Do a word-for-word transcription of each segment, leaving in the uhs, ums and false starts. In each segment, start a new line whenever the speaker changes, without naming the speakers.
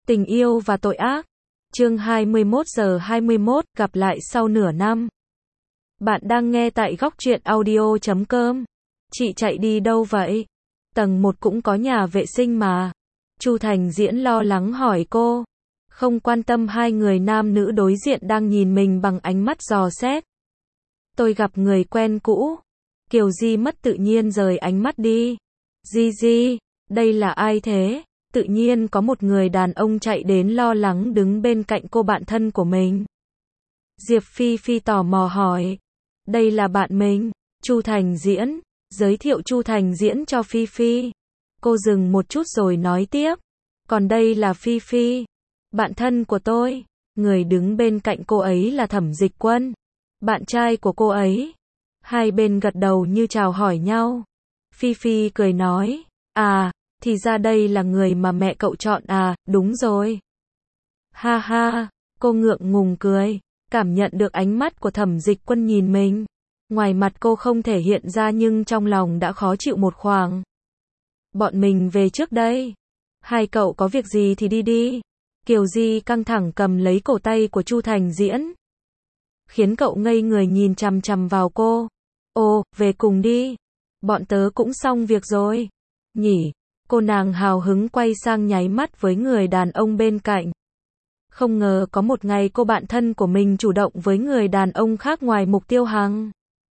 Tình yêu và tội ác. Chương hai mươi mốt giờ hai mươi mốt, gặp lại sau nửa năm. Bạn đang nghe tại góc truyện audio chấm com. Chị chạy đi đâu vậy? Tầng một cũng có nhà vệ sinh mà. Chu Thành Diễn lo lắng hỏi cô. Không quan tâm hai người nam nữ đối diện đang nhìn mình bằng ánh mắt dò xét. Tôi gặp người quen cũ. Kiều Di mất tự nhiên rời ánh mắt đi. Di Di, đây là ai thế? Tự nhiên có một người đàn ông chạy đến lo lắng đứng bên cạnh cô bạn thân của mình. Diệp Phi Phi tò mò hỏi. Đây là bạn mình, Chu Thành Diễn. Giới thiệu Chu Thành Diễn cho Phi Phi. Cô dừng một chút rồi nói tiếp. Còn đây là Phi Phi, bạn thân của tôi. Người đứng bên cạnh cô ấy là Thẩm Dịch Quân, bạn trai của cô ấy. Hai bên gật đầu như chào hỏi nhau. Phi Phi cười nói. À, thì ra đây là người mà mẹ cậu chọn à, đúng rồi. Ha ha, cô ngượng ngùng cười, cảm nhận được ánh mắt của Thẩm Dịch Quân nhìn mình. Ngoài mặt cô không thể hiện ra nhưng trong lòng đã khó chịu một khoảng. Bọn mình về trước đây. Hai cậu có việc gì thì đi đi. Kiều Di căng thẳng cầm lấy cổ tay của Chu Thành Diễn, khiến cậu ngây người nhìn chằm chằm vào cô. Ồ, về cùng đi. Bọn tớ cũng xong việc rồi. Nhỉ? Cô nàng hào hứng quay sang nháy mắt với người đàn ông bên cạnh. Không ngờ có một ngày cô bạn thân của mình chủ động với người đàn ông khác ngoài Mục Tiêu Hằng.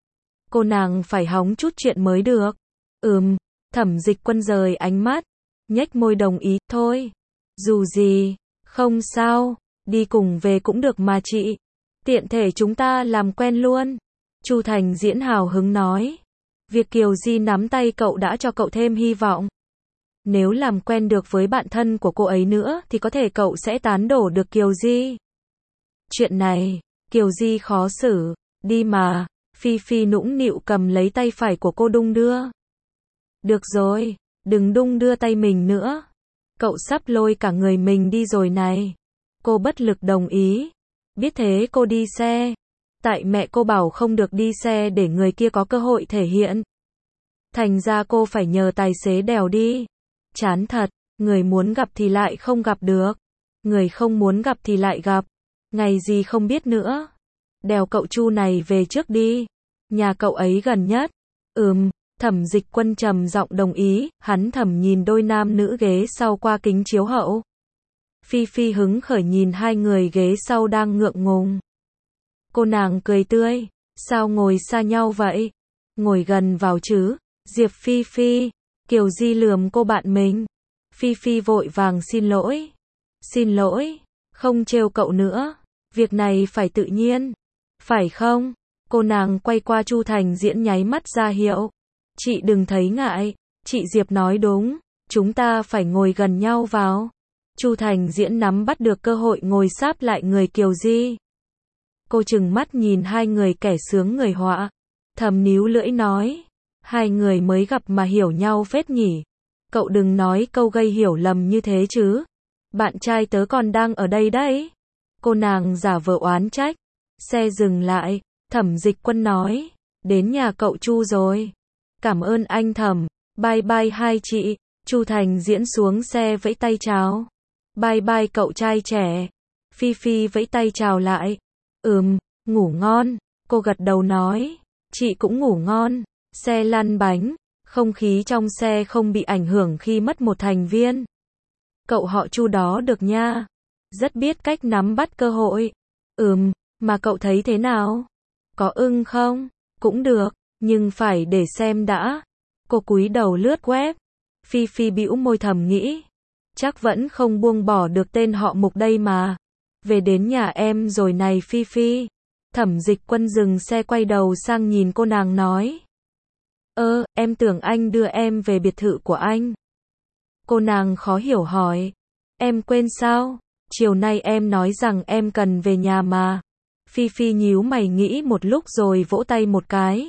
Cô nàng phải hóng chút chuyện mới được. Ừm, Thẩm Dịch Quân rời ánh mắt, nhếch môi đồng ý, thôi. Dù gì, không sao, đi cùng về cũng được mà chị. Tiện thể chúng ta làm quen luôn. Chu Thành Diễn hào hứng nói. Việc Kiều Di nắm tay cậu đã cho cậu thêm hy vọng. Nếu làm quen được với bạn thân của cô ấy nữa thì có thể cậu sẽ tán đổ được Kiều Di. Chuyện này, Kiều Di khó xử, đi mà. Phi Phi nũng nịu cầm lấy tay phải của cô đung đưa. Được rồi, đừng đung đưa tay mình nữa. Cậu sắp lôi cả người mình đi rồi này. Cô bất lực đồng ý. Biết thế cô đi xe. Tại mẹ cô bảo không được đi xe để người kia có cơ hội thể hiện. Thành ra cô phải nhờ tài xế đèo đi. Chán thật, người muốn gặp thì lại không gặp được. Người không muốn gặp thì lại gặp. Ngày gì không biết nữa. Đèo cậu Chu này về trước đi. Nhà cậu ấy gần nhất. Ừm, Thẩm Dịch Quân trầm giọng đồng ý, hắn thầm nhìn đôi nam nữ ghế sau qua kính chiếu hậu. Phi Phi hứng khởi nhìn hai người ghế sau đang ngượng ngùng. Cô nàng cười tươi, sao ngồi xa nhau vậy? Ngồi gần vào chứ. Diệp Phi Phi, Kiều Di lườm cô bạn mình. Phi Phi vội vàng xin lỗi. Xin lỗi, không trêu cậu nữa. Việc này phải tự nhiên. Phải không? Cô nàng quay qua Chu Thành Diễn nháy mắt ra hiệu. Chị đừng thấy ngại, chị Diệp nói đúng, chúng ta phải ngồi gần nhau vào. Chu Thành Diễn nắm bắt được cơ hội ngồi sáp lại người Kiều Di. Cô trừng mắt nhìn hai người kẻ sướng người họa, thầm níu lưỡi nói, hai người mới gặp mà hiểu nhau phết nhỉ. Cậu đừng nói câu gây hiểu lầm như thế chứ. Bạn trai tớ còn đang ở đây đấy. Cô nàng giả vờ oán trách. Xe dừng lại, Thẩm Dịch Quân nói, đến nhà cậu Chu rồi. Cảm ơn anh Thẩm, bye bye hai chị. Chu Thành Diễn xuống xe vẫy tay chào. Bye bye cậu trai trẻ. Phi Phi vẫy tay chào lại. Ừm, ngủ ngon. Cô gật đầu nói, chị cũng ngủ ngon. Xe lăn bánh, không khí trong xe không bị ảnh hưởng khi mất một thành viên. Cậu họ Chu đó được nha. Rất biết cách nắm bắt cơ hội. Ừm, mà cậu thấy thế nào? Có ưng không? Cũng được, nhưng phải để xem đã. Cô cúi đầu lướt web. Phi Phi bĩu môi thầm nghĩ. Chắc vẫn không buông bỏ được tên họ Mục đây mà. Về đến nhà em rồi này Phi Phi. Thẩm Dịch Quân dừng xe quay đầu sang nhìn cô nàng nói. Ơ, em tưởng anh đưa em về biệt thự của anh. Cô nàng khó hiểu hỏi. Em quên sao? Chiều nay em nói rằng em cần về nhà mà. Phi Phi nhíu mày nghĩ một lúc rồi vỗ tay một cái.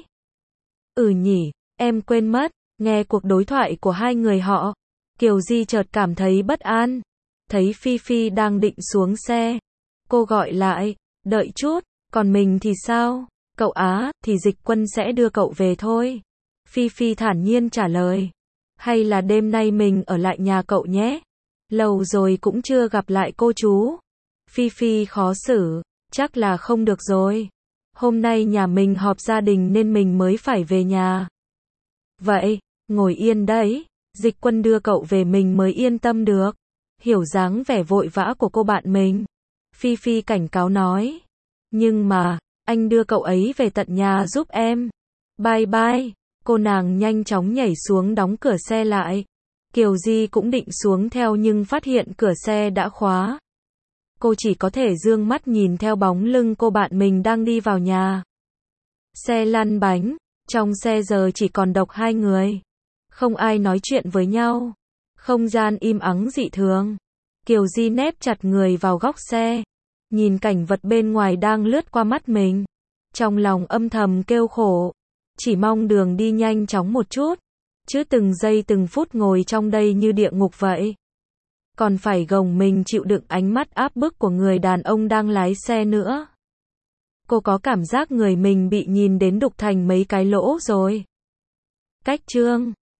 Ừ nhỉ, em quên mất. Nghe cuộc đối thoại của hai người họ, Kiều Di chợt cảm thấy bất an. Thấy Phi Phi đang định xuống xe, cô gọi lại, đợi chút, còn mình thì sao? Cậu á, thì Dịch Quân sẽ đưa cậu về thôi. Phi Phi thản nhiên trả lời. Hay là đêm nay mình ở lại nhà cậu nhé? Lâu rồi cũng chưa gặp lại cô chú. Phi Phi khó xử, chắc là không được rồi. Hôm nay nhà mình họp gia đình nên mình mới phải về nhà. Vậy, ngồi yên đấy, Dịch Quân đưa cậu về mình mới yên tâm được. Hiểu dáng vẻ vội vã của cô bạn mình. Phi Phi cảnh cáo nói. Nhưng mà, anh đưa cậu ấy về tận nhà giúp em. Bye bye. Cô nàng nhanh chóng nhảy xuống đóng cửa xe lại. Kiều Di cũng định xuống theo nhưng phát hiện cửa xe đã khóa. Cô chỉ có thể dương mắt nhìn theo bóng lưng cô bạn mình đang đi vào nhà. Xe lăn bánh, trong xe giờ chỉ còn độc hai người. Không ai nói chuyện với nhau. Không gian im ắng dị thường. Kiều Di nép chặt người vào góc xe. Nhìn cảnh vật bên ngoài đang lướt qua mắt mình. Trong lòng âm thầm kêu khổ. Chỉ mong đường đi nhanh chóng một chút. Chứ từng giây từng phút ngồi trong đây như địa ngục vậy. Còn phải gồng mình chịu đựng ánh mắt áp bức của người đàn ông đang lái xe nữa. Cô có cảm giác người mình bị nhìn đến đục thành mấy cái lỗ rồi. Cách chương